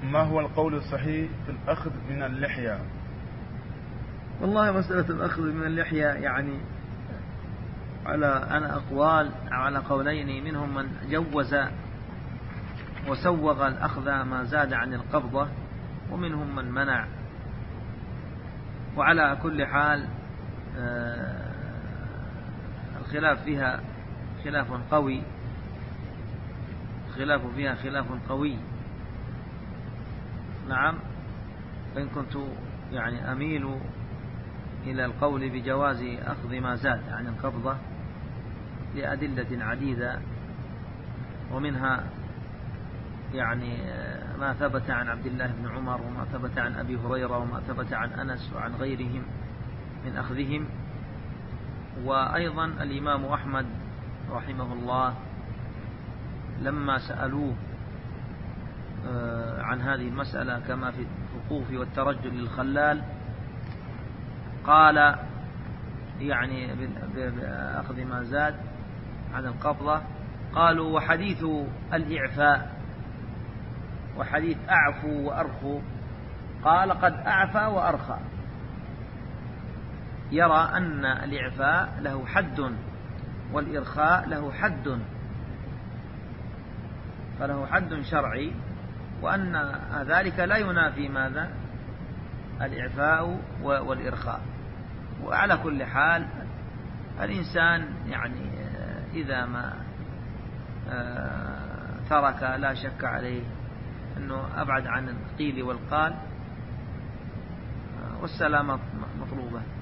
ما هو القول الصحيح في الأخذ من اللحية؟ والله مسألة الأخذ من اللحية يعني على أقوال على قولين، منهم من جوز وسوغ الأخذ ما زاد عن القبضة، ومنهم من منع. وعلى كل حال الخلاف فيها خلاف قوي، الخلاف فيها خلاف قوي. نعم، فإن كنت يعني أميل إلى القول بجواز أخذ ما زاد عن القبضة لأدلة عديدة، ومنها يعني ما ثبت عن عبد الله بن عمر، وما ثبت عن أبي هريرة، وما ثبت عن أنس وعن غيرهم من أخذهم. وأيضا الإمام أحمد رحمه الله لما سألوه عن هذه المسألة كما في الوقوف والترجل للخلال، قال يعني بأخذ ما زاد عن القبضة، قالوا وحديث الإعفاء وحديث أعفوا وأرخوا، قال قد أعفى وأرخى، يرى أن الإعفاء له حد والإرخاء له حد، فله حد شرعي، وأن ذلك لا ينافي ماذا؟ الإعفاء والإرخاء. وعلى كل حال الإنسان يعني إذا ما ترك لا شك عليه أنه أبعد عن القيل والقال، والسلامة مطلوبة.